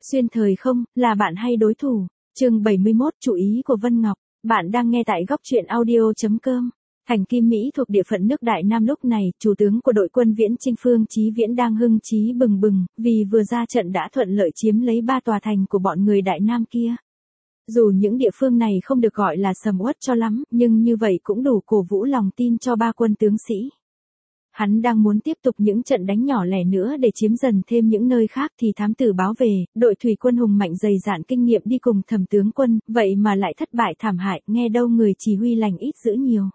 Xuyên thời không, là bạn hay đối thủ? Chương 71, chú ý của Vân Ngọc. Bạn đang nghe tại góc truyện audio.com. Thành Kim Mỹ thuộc địa phận nước Đại Nam lúc này, chủ tướng của đội quân Viễn Chinh Phương Chí Viễn đang hưng chí bừng bừng, vì vừa ra trận đã thuận lợi chiếm lấy 3 tòa thành của bọn người Đại Nam kia. Dù những địa phương này không được gọi là sầm uất cho lắm, nhưng như vậy cũng đủ cổ vũ lòng tin cho 3 quân tướng sĩ. Hắn đang muốn tiếp tục những trận đánh nhỏ lẻ nữa để chiếm dần thêm những nơi khác thì thám tử báo về, đội thủy quân hùng mạnh dày dạn kinh nghiệm đi cùng Thẩm tướng quân, vậy mà lại thất bại thảm hại, nghe đâu người chỉ huy lành ít dữ nhiều.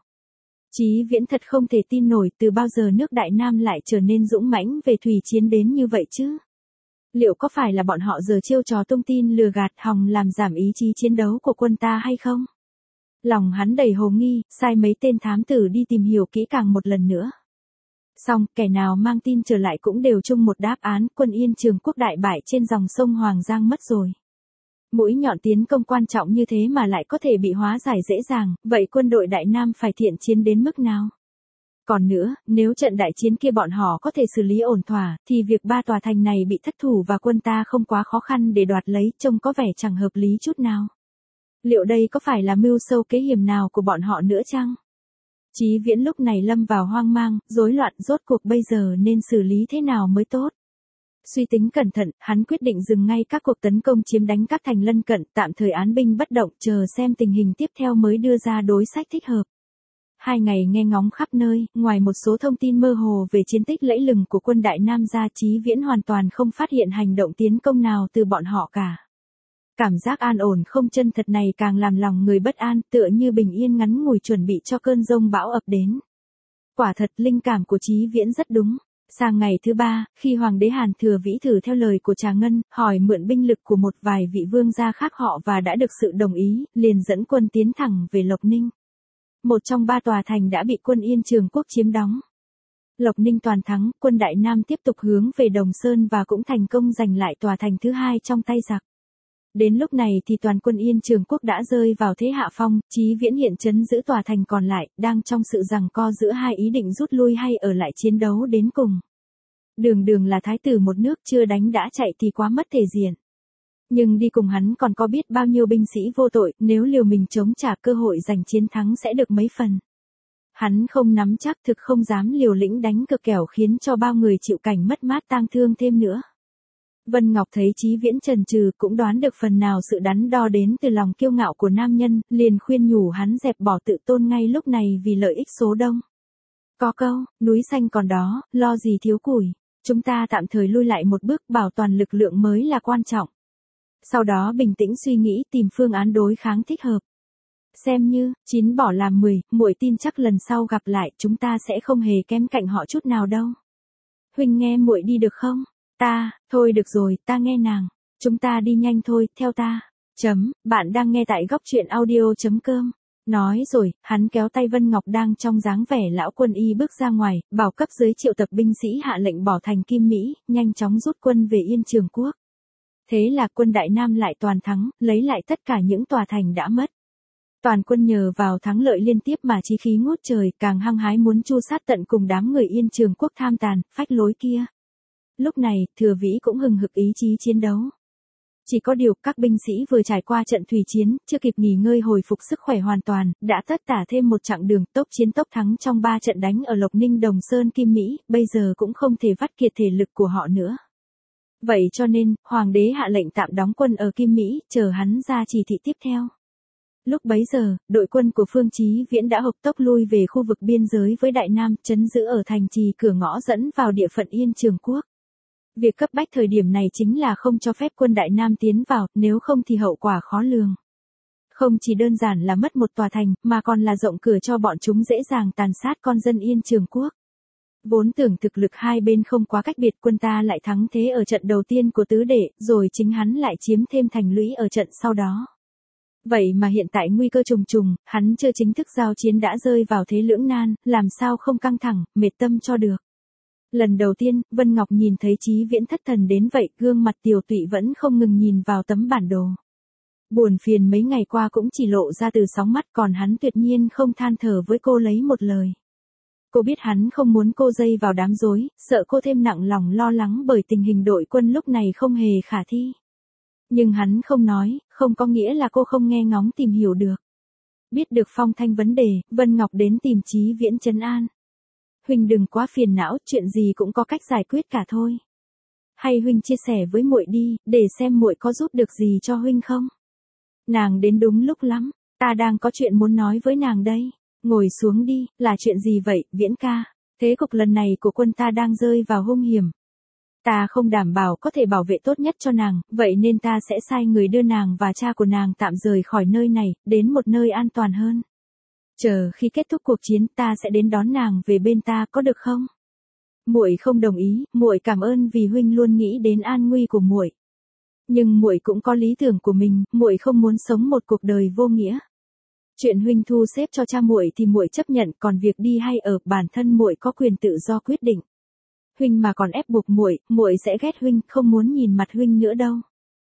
Chí Viễn thật không thể tin nổi, từ bao giờ nước Đại Nam lại trở nên dũng mãnh về thủy chiến đến như vậy chứ? Liệu có phải là bọn họ giờ chiêu trò tung tin lừa gạt hòng làm giảm ý chí chiến đấu của quân ta hay không? Lòng hắn đầy hồ nghi, sai mấy tên thám tử đi tìm hiểu kỹ càng một lần nữa. Xong, kẻ nào mang tin trở lại cũng đều chung một đáp án, quân Yên Trường Quốc đại bại trên dòng sông Hoàng Giang mất rồi. Mũi nhọn tiến công quan trọng như thế mà lại có thể bị hóa giải dễ dàng, vậy quân đội Đại Nam phải thiện chiến đến mức nào? Còn nữa, nếu trận đại chiến kia bọn họ có thể xử lý ổn thỏa, thì việc 3 tòa thành này bị thất thủ và quân ta không quá khó khăn để đoạt lấy, trông có vẻ chẳng hợp lý chút nào. Liệu đây có phải là mưu sâu kế hiểm nào của bọn họ nữa chăng? Chí Viễn lúc này lâm vào hoang mang, rối loạn, rốt cuộc bây giờ nên xử lý thế nào mới tốt. Suy tính cẩn thận, hắn quyết định dừng ngay các cuộc tấn công chiếm đánh các thành lân cận, tạm thời án binh bất động, chờ xem tình hình tiếp theo mới đưa ra đối sách thích hợp. 2 ngày nghe ngóng khắp nơi, ngoài một số thông tin mơ hồ về chiến tích lẫy lừng của quân Đại Nam ra, Chí Viễn hoàn toàn không phát hiện hành động tiến công nào từ bọn họ cả. Cảm giác an ổn không chân thật này càng làm lòng người bất an, tựa như bình yên ngắn ngủi chuẩn bị cho cơn giông bão ập đến. Quả thật, linh cảm của Chí Viễn rất đúng. Sang ngày thứ 3, khi Hoàng đế Hàn Thừa Vĩ thử theo lời của Trà Ngân, hỏi mượn binh lực của một vài vị vương gia khác họ và đã được sự đồng ý, liền dẫn quân tiến thẳng về Lộc Ninh. Một trong 3 tòa thành đã bị quân Yên Trường Quốc chiếm đóng. Lộc Ninh toàn thắng, quân Đại Nam tiếp tục hướng về Đồng Sơn và cũng thành công giành lại tòa thành thứ 2 trong tay giặc. Đến lúc này thì toàn quân Yên Trường Quốc đã rơi vào thế hạ phong, Chí Viễn hiện trấn giữ tòa thành còn lại, đang trong sự giằng co giữa hai ý định rút lui hay ở lại chiến đấu đến cùng. Đường là thái tử một nước, chưa đánh đã chạy thì quá mất thể diện. Nhưng đi cùng hắn còn có biết bao nhiêu binh sĩ vô tội, nếu liều mình chống trả cơ hội giành chiến thắng sẽ được mấy phần. Hắn không nắm chắc, thực không dám liều lĩnh đánh cực kẻo khiến cho bao người chịu cảnh mất mát tang thương thêm nữa. Vân Ngọc thấy Chí Viễn chần chừ, cũng đoán được phần nào sự đắn đo đến từ lòng kiêu ngạo của nam nhân, liền khuyên nhủ hắn dẹp bỏ tự tôn ngay lúc này vì lợi ích số đông. Có câu, núi xanh còn đó, lo gì thiếu củi. Chúng ta tạm thời lui lại một bước, bảo toàn lực lượng mới là quan trọng. Sau đó bình tĩnh suy nghĩ, tìm phương án đối kháng thích hợp. Xem như, 9 bỏ làm 10, muội tin chắc lần sau gặp lại chúng ta sẽ không hề kém cạnh họ chút nào đâu. Huynh nghe muội đi được không? Thôi được rồi, ta nghe nàng. Chúng ta đi nhanh thôi, theo ta. Bạn đang nghe tại góc truyện audio.com. Nói rồi, hắn kéo tay Vân Ngọc đang trong dáng vẻ lão quân y bước ra ngoài, bảo cấp dưới triệu tập binh sĩ hạ lệnh bỏ thành Kim Mỹ, nhanh chóng rút quân về Yên Trường Quốc. Thế là quân Đại Nam lại toàn thắng, lấy lại tất cả những tòa thành đã mất. Toàn quân nhờ vào thắng lợi liên tiếp mà chí khí ngút trời, càng hăng hái muốn chu sát tận cùng đám người Yên Trường Quốc tham tàn, phách lối kia. Lúc này, Thừa Vĩ cũng hừng hực ý chí chiến đấu. Chỉ có điều, các binh sĩ vừa trải qua trận thủy chiến, chưa kịp nghỉ ngơi hồi phục sức khỏe hoàn toàn, đã tất tả thêm một chặng đường tốc chiến tốc thắng trong 3 trận đánh ở Lộc Ninh, Đồng Sơn, Kim Mỹ, bây giờ cũng không thể vắt kiệt thể lực của họ nữa. Vậy cho nên, Hoàng đế hạ lệnh tạm đóng quân ở Kim Mỹ, chờ hắn ra chỉ thị tiếp theo. Lúc bấy giờ, đội quân của Phương Chí Viễn đã hộc tốc lui về khu vực biên giới với Đại Nam, trấn giữ ở thành trì cửa ngõ dẫn vào địa phận Yên Trường Quốc. Việc cấp bách thời điểm này chính là không cho phép quân Đại Nam tiến vào, nếu không thì hậu quả khó lường. Không chỉ đơn giản là mất một tòa thành, mà còn là rộng cửa cho bọn chúng dễ dàng tàn sát con dân Yên Trường Quốc. Vốn tưởng thực lực hai bên không quá cách biệt, quân ta lại thắng thế ở trận đầu tiên của tứ đệ, rồi chính hắn lại chiếm thêm thành lũy ở trận sau đó. Vậy mà hiện tại nguy cơ trùng trùng, hắn chưa chính thức giao chiến đã rơi vào thế lưỡng nan, làm sao không căng thẳng, mệt tâm cho được. Lần đầu tiên, Vân Ngọc nhìn thấy Chí Viễn thất thần đến vậy, gương mặt tiều tụy vẫn không ngừng nhìn vào tấm bản đồ. Buồn phiền mấy ngày qua cũng chỉ lộ ra từ sóng mắt, còn hắn tuyệt nhiên không than thở với cô lấy một lời. Cô biết hắn không muốn cô dây vào đám rối, sợ cô thêm nặng lòng lo lắng bởi tình hình đội quân lúc này không hề khả thi. Nhưng hắn không nói, không có nghĩa là cô không nghe ngóng tìm hiểu được. Biết được Phong Thanh vấn đề, Vân Ngọc đến tìm Chí Viễn trấn an. Huynh đừng quá phiền não, chuyện gì cũng có cách giải quyết cả thôi. Hay huynh chia sẻ với muội đi, để xem muội có giúp được gì cho huynh không? Nàng đến đúng lúc lắm, ta đang có chuyện muốn nói với nàng đây. Ngồi xuống đi, là chuyện gì vậy, Viễn ca? Thế cục lần này của quân ta đang rơi vào hung hiểm. Ta không đảm bảo có thể bảo vệ tốt nhất cho nàng, vậy nên ta sẽ sai người đưa nàng và cha của nàng tạm rời khỏi nơi này, đến một nơi an toàn hơn. Chờ khi kết thúc cuộc chiến ta sẽ đến đón nàng về bên ta, có được không? Muội không đồng ý, muội cảm ơn vì huynh luôn nghĩ đến an nguy của muội. Nhưng muội cũng có lý tưởng của mình, muội không muốn sống một cuộc đời vô nghĩa. Chuyện huynh thu xếp cho cha muội thì muội chấp nhận, còn việc đi hay ở, bản thân muội có quyền tự do quyết định. Huynh mà còn ép buộc muội sẽ ghét huynh, không muốn nhìn mặt huynh nữa đâu.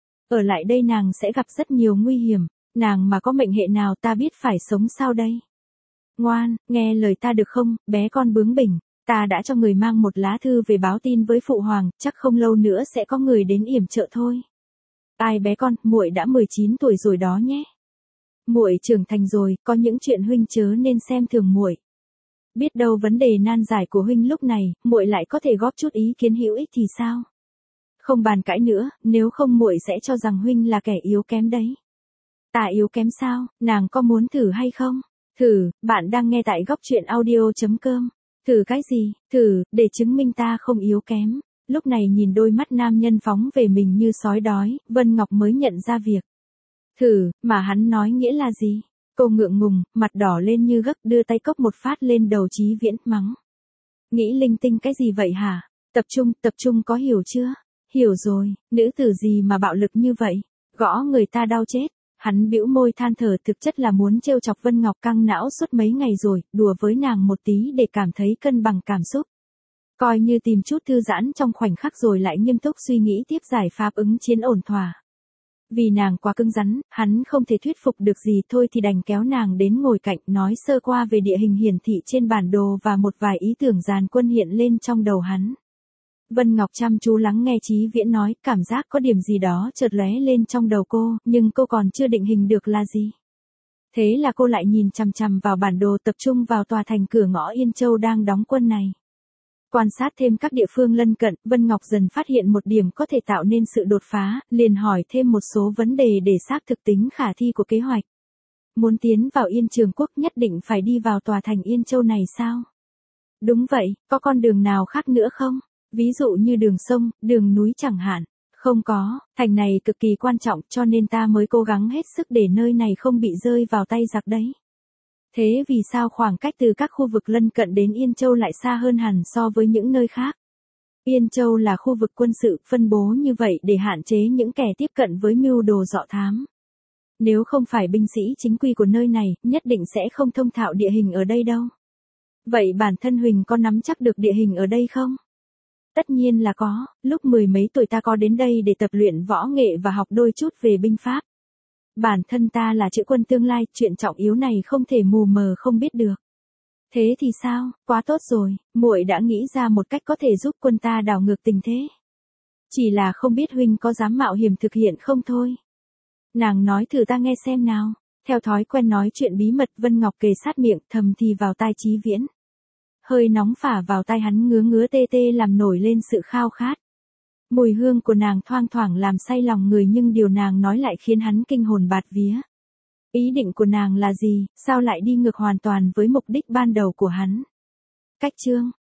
Ở lại đây nàng sẽ gặp rất nhiều nguy hiểm, nàng mà có mệnh hệ nào ta biết phải sống sao đây. Ngoan, nghe lời ta được không, bé con bướng bỉnh, ta đã cho người mang một lá thư về báo tin với phụ hoàng, chắc không lâu nữa sẽ có người đến yểm trợ thôi. Ai bé con, muội đã 19 tuổi rồi đó nhé. Muội trưởng thành rồi, có những chuyện huynh chớ nên xem thường muội. Biết đâu vấn đề nan giải của huynh lúc này, muội lại có thể góp chút ý kiến hữu ích thì sao? Không bàn cãi nữa, nếu không muội sẽ cho rằng huynh là kẻ yếu kém đấy. Ta yếu kém sao, nàng có muốn thử hay không? Thử, bạn đang nghe tại góc truyện audio.com. Thử cái gì? Thử, để chứng minh ta không yếu kém. Lúc này nhìn đôi mắt nam nhân phóng về mình như sói đói, Vân Ngọc mới nhận ra việc. Thử, mà hắn nói nghĩa là gì? Cô ngượng ngùng, mặt đỏ lên như gấc, đưa tay cốc một phát lên đầu Chí Viễn, mắng. Nghĩ linh tinh cái gì vậy hả? Tập trung có hiểu chưa? Hiểu rồi, nữ tử gì mà bạo lực như vậy? Gõ người ta đau chết. Hắn bĩu môi than thở, thực chất là muốn trêu chọc Vân Ngọc căng não suốt mấy ngày rồi, đùa với nàng một tí để cảm thấy cân bằng cảm xúc. Coi như tìm chút thư giãn trong khoảnh khắc rồi lại nghiêm túc suy nghĩ tiếp giải pháp ứng chiến ổn thỏa. Vì nàng quá cứng rắn, hắn không thể thuyết phục được gì, thôi thì đành kéo nàng đến ngồi cạnh, nói sơ qua về địa hình hiển thị trên bản đồ và một vài ý tưởng dàn quân hiện lên trong đầu hắn. Vân Ngọc chăm chú lắng nghe Chí Viễn nói, cảm giác có điểm gì đó chợt lóe lên trong đầu cô, nhưng cô còn chưa định hình được là gì. Thế là cô lại nhìn chằm chằm vào bản đồ, tập trung vào tòa thành cửa ngõ Yên Châu đang đóng quân này. Quan sát thêm các địa phương lân cận, Vân Ngọc dần phát hiện một điểm có thể tạo nên sự đột phá, liền hỏi thêm một số vấn đề để xác thực tính khả thi của kế hoạch. Muốn tiến vào Yên Trường Quốc nhất định phải đi vào tòa thành Yên Châu này sao? Đúng vậy, có con đường nào khác nữa không? Ví dụ như đường sông, đường núi chẳng hạn. Không có, thành này cực kỳ quan trọng cho nên ta mới cố gắng hết sức để nơi này không bị rơi vào tay giặc đấy. Thế vì sao khoảng cách từ các khu vực lân cận đến Yên Châu lại xa hơn hẳn so với những nơi khác? Yên Châu là khu vực quân sự, phân bố như vậy để hạn chế những kẻ tiếp cận với mưu đồ dọ thám. Nếu không phải binh sĩ chính quy của nơi này, nhất định sẽ không thông thạo địa hình ở đây đâu. Vậy bản thân Huỳnh có nắm chắc được địa hình ở đây không? Tất nhiên là có, lúc 10 mấy tuổi ta có đến đây để tập luyện võ nghệ và học đôi chút về binh pháp. Bản thân ta là chữ quân tương lai, chuyện trọng yếu này không thể mù mờ không biết được. Thế thì sao, quá tốt rồi, muội đã nghĩ ra một cách có thể giúp quân ta đảo ngược tình thế. Chỉ là không biết huynh có dám mạo hiểm thực hiện không thôi. Nàng nói thử ta nghe xem nào. Theo thói quen nói chuyện bí mật, Vân Ngọc kề sát miệng thầm thì vào tai Chí Viễn. Hơi nóng phả vào tai hắn ngứa ngứa tê tê làm nổi lên sự khao khát. Mùi hương của nàng thoang thoảng làm say lòng người, nhưng điều nàng nói lại khiến hắn kinh hồn bạt vía. Ý định của nàng là gì, sao lại đi ngược hoàn toàn với mục đích ban đầu của hắn? Cách chương